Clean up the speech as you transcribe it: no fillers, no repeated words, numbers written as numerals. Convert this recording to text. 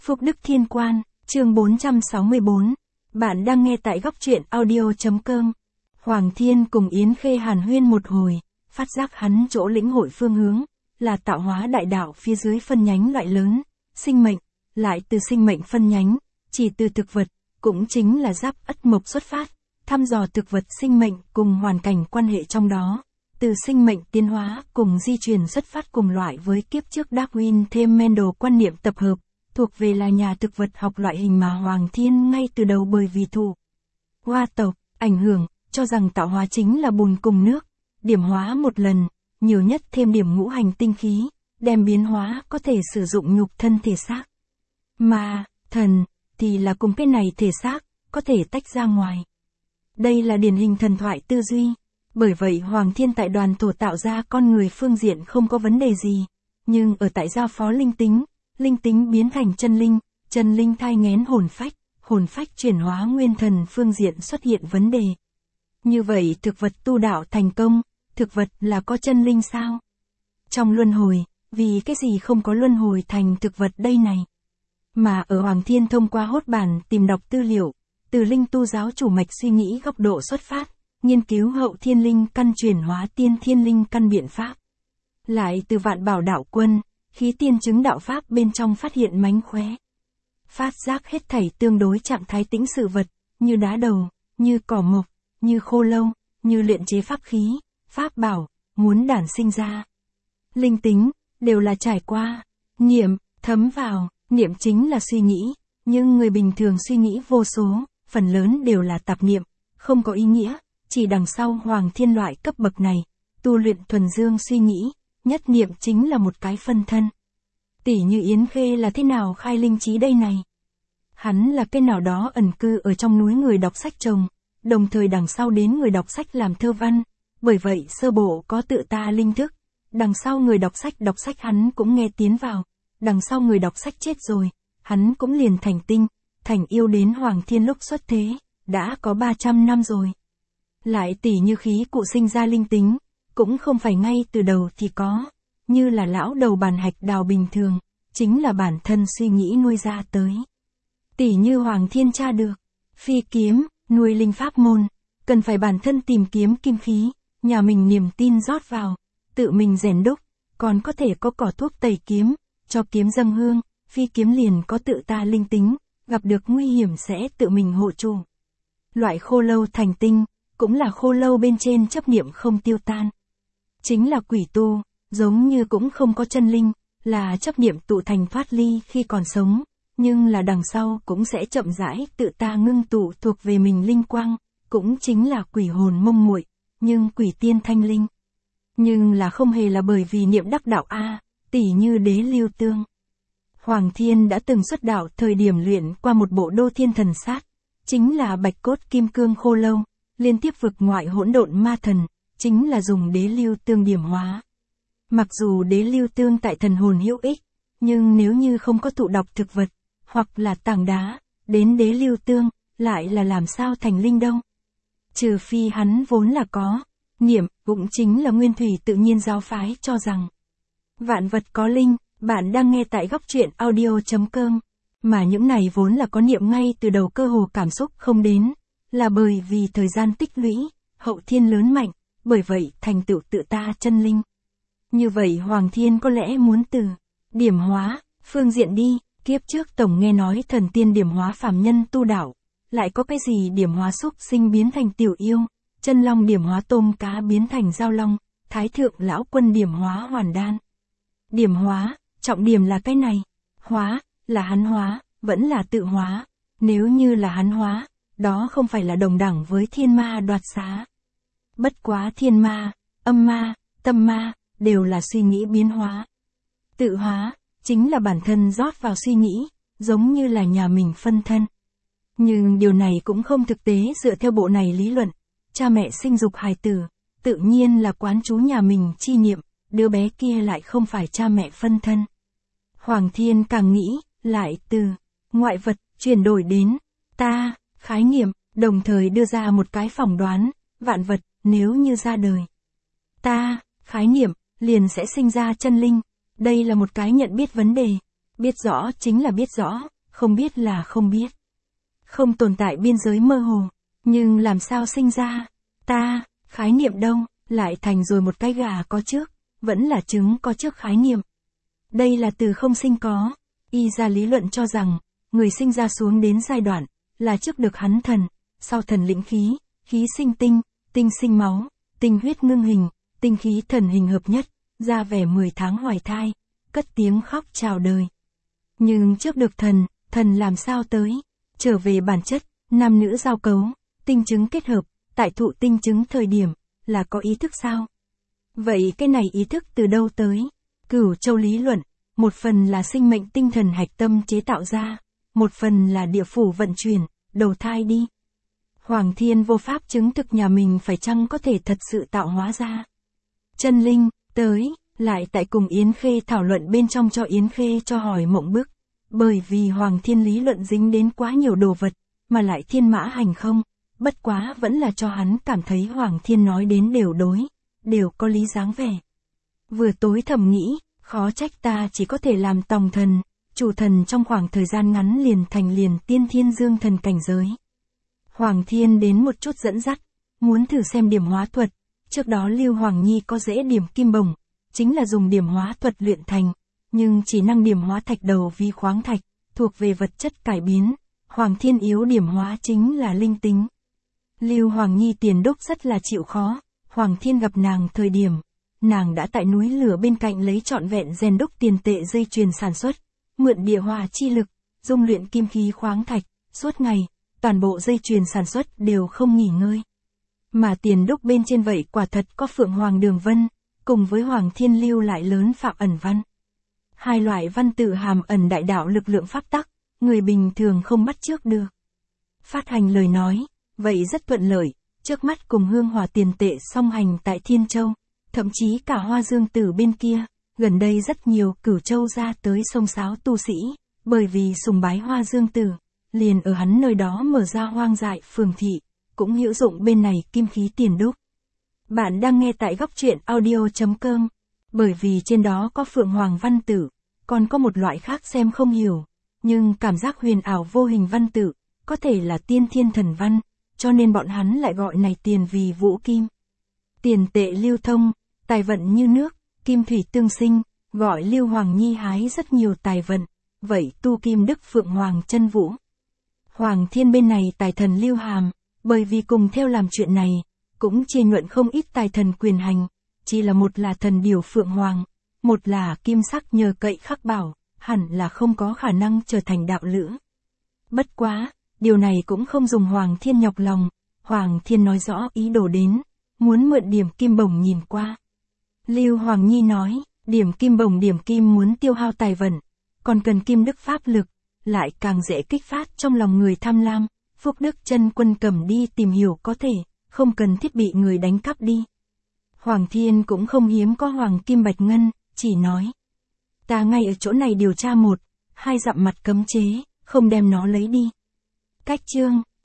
Phúc Đức Thiên Quan, chương 464. Bạn đang nghe tại góc truyện audio.com. Hoàng Thiên cùng Yến Khê hàn huyên một hồi, phát giác hắn chỗ lĩnh hội phương hướng, là tạo hóa đại đạo phía dưới phân nhánh loại lớn, sinh mệnh, lại từ sinh mệnh phân nhánh, chỉ từ thực vật, cũng chính là Giáp Ất Mộc xuất phát, thăm dò thực vật sinh mệnh cùng hoàn cảnh quan hệ trong đó. Từ sinh mệnh tiến hóa cùng di truyền xuất phát cùng loại với kiếp trước Darwin thêm Mendel quan niệm tập hợp, thuộc về là nhà thực vật học loại hình mà Hoàng Thiên ngay từ đầu bởi vì thụ hoa tộc, ảnh hưởng, cho rằng tạo hóa chính là bùn cùng nước, điểm hóa một lần, nhiều nhất thêm điểm ngũ hành tinh khí, đem biến hóa có thể sử dụng nhục thân thể xác. Mà, thần, thì là cùng cái này thể xác, có thể tách ra ngoài. Đây là điển hình thần thoại tư duy. Bởi vậy Hoàng Thiên tại đoàn thổ tạo ra con người phương diện không có vấn đề gì, nhưng ở tại giao phó linh tính biến thành chân linh thai nghén hồn phách chuyển hóa nguyên thần phương diện xuất hiện vấn đề. Như vậy thực vật tu đạo thành công, thực vật là có chân linh sao? Trong luân hồi, vì cái gì không có luân hồi thành thực vật đây này? Mà ở Hoàng Thiên thông qua hốt bản tìm đọc tư liệu, từ linh tu giáo chủ mạch suy nghĩ góc độ xuất phát, nghiên cứu hậu thiên linh căn chuyển hóa tiên thiên linh căn biện pháp. Lại từ vạn bảo đạo quân, khí tiên chứng đạo pháp bên trong phát hiện mánh khóe. Phát giác hết thảy tương đối trạng thái tĩnh sự vật, như đá đầu, như cỏ mộc, như khô lâu, như luyện chế pháp khí, pháp bảo, muốn đản sinh ra. Linh tính, đều là trải qua, niệm, thấm vào, niệm chính là suy nghĩ, nhưng người bình thường suy nghĩ vô số, phần lớn đều là tạp niệm, không có ý nghĩa. Chỉ đằng sau Hoàng Thiên loại cấp bậc này, tu luyện thuần dương suy nghĩ, nhất niệm chính là một cái phân thân. Tỷ như Yến Khê là thế nào khai linh trí đây này? Hắn là cái nào đó ẩn cư ở trong núi người đọc sách trồng, đồng thời đằng sau đến người đọc sách làm thơ văn, bởi vậy sơ bộ có tự ta linh thức, đằng sau người đọc sách hắn cũng nghe tiến vào, đằng sau người đọc sách chết rồi, hắn cũng liền thành tinh, thành yêu đến Hoàng Thiên lúc xuất thế, đã có 300 năm rồi. Lại tỷ như khí cụ sinh ra linh tính, cũng không phải ngay từ đầu thì có, như là lão đầu bàn hạch đào bình thường, chính là bản thân suy nghĩ nuôi ra tới. Tỷ như Hoàng Thiên tra được, phi kiếm, nuôi linh pháp môn, cần phải bản thân tìm kiếm kim khí, nhà mình niềm tin rót vào, tự mình rèn đúc, còn có thể có cỏ thuốc tẩy kiếm, cho kiếm dâng hương, phi kiếm liền có tự ta linh tính, gặp được nguy hiểm sẽ tự mình hộ chủ. Loại khô lâu thành tinh, cũng là khô lâu bên trên chấp niệm không tiêu tan. Chính là quỷ tu, giống như cũng không có chân linh, là chấp niệm tụ thành thoát ly khi còn sống, nhưng là đằng sau cũng sẽ chậm rãi tự ta ngưng tụ thuộc về mình linh quang, cũng chính là quỷ hồn mông muội, nhưng quỷ tiên thanh linh. Nhưng là không hề là bởi vì niệm đắc đạo a, tỷ như Đế Lưu Tương. Hoàng Thiên đã từng xuất đạo thời điểm luyện qua một bộ đô thiên thần sát, chính là bạch cốt kim cương khô lâu. Liên tiếp vực ngoại hỗn độn ma thần, chính là dùng Đế Lưu Tương điểm hóa. Mặc dù Đế Lưu Tương tại thần hồn hữu ích, nhưng nếu như không có thụ đọc thực vật, hoặc là tảng đá, đến Đế Lưu Tương, lại là làm sao thành linh đâu. Trừ phi hắn vốn là có, niệm, cũng chính là nguyên thủy tự nhiên giáo phái cho rằng vạn vật có linh, bạn đang nghe tại góc truyện audio.com, mà những này vốn là có niệm ngay từ đầu cơ hồ cảm xúc không đến. Là bởi vì thời gian tích lũy, hậu thiên lớn mạnh, bởi vậy thành tựu tự ta chân linh. Như vậy Hoàng Thiên có lẽ muốn từ điểm hóa, phương diện đi, kiếp trước tổng nghe nói thần tiên điểm hóa phàm nhân tu đạo, lại có cái gì điểm hóa súc sinh biến thành tiểu yêu, chân long điểm hóa tôm cá biến thành giao long, thái thượng lão quân điểm hóa hoàn đan. Điểm hóa, trọng điểm là cái này, hóa, là hắn hóa, vẫn là tự hóa, nếu như là hắn hóa, đó không phải là đồng đẳng với thiên ma đoạt xá. Bất quá thiên ma, âm ma, tâm ma, đều là suy nghĩ biến hóa. Tự hóa, chính là bản thân rót vào suy nghĩ, giống như là nhà mình phân thân. Nhưng điều này cũng không thực tế dựa theo bộ này lý luận. Cha mẹ sinh dục hài tử, tự nhiên là quán chú nhà mình chi niệm, đứa bé kia lại không phải cha mẹ phân thân. Hoàng Thiên càng nghĩ, lại từ ngoại vật chuyển đổi đến ta. Khái niệm, đồng thời đưa ra một cái phỏng đoán, vạn vật, nếu như ra đời. Ta, khái niệm, liền sẽ sinh ra chân linh. Đây là một cái nhận biết vấn đề. Biết rõ chính là biết rõ, không biết là không biết. Không tồn tại biên giới mơ hồ, nhưng làm sao sinh ra? Ta, khái niệm đâu, lại thành rồi một cái gà có trước, vẫn là trứng có trước khái niệm. Đây là từ không sinh có. Y ra lý luận cho rằng, người sinh ra xuống đến giai đoạn, là trước được hắn thần, sau thần lĩnh khí, khí sinh tinh, tinh sinh máu, tinh huyết ngưng hình, tinh khí thần hình hợp nhất, ra vẻ 10 tháng hoài thai, cất tiếng khóc chào đời. Nhưng trước được thần, thần làm sao tới? Trở về bản chất, nam nữ giao cấu, tinh trứng kết hợp, tại thụ tinh trứng thời điểm, là có ý thức sao? Vậy cái này ý thức từ đâu tới? Cửu châu lý luận, một phần là sinh mệnh tinh thần hạch tâm chế tạo ra, một phần là địa phủ vận chuyển, đầu thai đi. Hoàng thiên vô pháp chứng thực nhà mình phải chăng có thể thật sự tạo hóa ra. Chân linh, tới, lại tại cùng Yến Khê thảo luận bên trong cho Yến Khê cho hỏi mộng bức. Bởi vì Hoàng thiên lý luận dính đến quá nhiều đồ vật, mà lại thiên mã hành không, bất quá vẫn là cho hắn cảm thấy Hoàng thiên nói đến đều đối, đều có lý dáng vẻ. Vừa tối thầm nghĩ, khó trách ta chỉ có thể làm tòng thần, chủ thần trong khoảng thời gian ngắn liền thành liền tiên thiên dương thần cảnh giới. Hoàng thiên đến một chút dẫn dắt, muốn thử xem điểm hóa thuật, trước đó Lưu Hoàng Nhi có dễ điểm kim bổng, chính là dùng điểm hóa thuật luyện thành, nhưng chỉ năng điểm hóa thạch đầu vi khoáng thạch, thuộc về vật chất cải biến, Hoàng thiên yếu điểm hóa chính là linh tính. Lưu Hoàng Nhi tiền đúc rất là chịu khó, Hoàng thiên gặp nàng thời điểm, nàng đã tại núi lửa bên cạnh lấy trọn vẹn rèn đúc tiền tệ dây chuyền sản xuất, mượn địa hỏa chi lực, dung luyện kim khí khoáng thạch, suốt ngày, toàn bộ dây chuyền sản xuất đều không nghỉ ngơi. Mà tiền đúc bên trên vậy quả thật có Phượng Hoàng Đường Vân, cùng với Hoàng Thiên lưu lại lớn phạm ẩn văn. Hai loại văn tự hàm ẩn đại đạo lực lượng pháp tắc, người bình thường không bắt chước được. Phát hành lời nói, vậy rất thuận lợi, trước mắt cùng hương hỏa tiền tệ song hành tại Thiên Châu, thậm chí cả Hoa Dương Tử bên kia, gần đây rất nhiều Cửu Châu ra tới sông sáo tu sĩ, bởi vì sùng bái Hoa Dương Tử, liền ở hắn nơi đó mở ra hoang dại phường thị, cũng hữu dụng bên này kim khí tiền đúc. Bạn đang nghe tại góc truyện audio.com, bởi vì trên đó có Phượng Hoàng văn tử, còn có một loại khác xem không hiểu, nhưng cảm giác huyền ảo vô hình văn tử, có thể là tiên thiên thần văn, cho nên bọn hắn lại gọi này tiền vì vũ kim. Tiền tệ lưu thông, tài vận như nước, kim thủy tương sinh, gọi Lưu Hoàng Nhi hái rất nhiều tài vận, vậy tu kim đức Phượng Hoàng chân vũ. Hoàng thiên bên này tài thần lưu hàm, bởi vì cùng theo làm chuyện này, cũng chia nhuận không ít tài thần quyền hành, chỉ là một là thần điều Phượng Hoàng, một là kim sắc nhờ cậy khắc bảo, hẳn là không có khả năng trở thành đạo lữ. Bất quá, điều này cũng không dùng Hoàng thiên nhọc lòng, Hoàng thiên nói rõ ý đồ đến, muốn mượn điểm kim bổng nhìn qua. Lưu Hoàng Nhi nói, điểm kim bổng điểm kim muốn tiêu hao tài vận, còn cần kim đức pháp lực, lại càng dễ kích phát trong lòng người tham lam, phúc đức chân quân cầm đi tìm hiểu có thể, không cần thiết bị người đánh cắp đi. Hoàng thiên cũng không hiếm có hoàng kim bạch ngân, chỉ nói. Ta ngay ở chỗ này điều tra 1, 2 dặm mặt cấm chế, không đem nó lấy đi. Cách chương.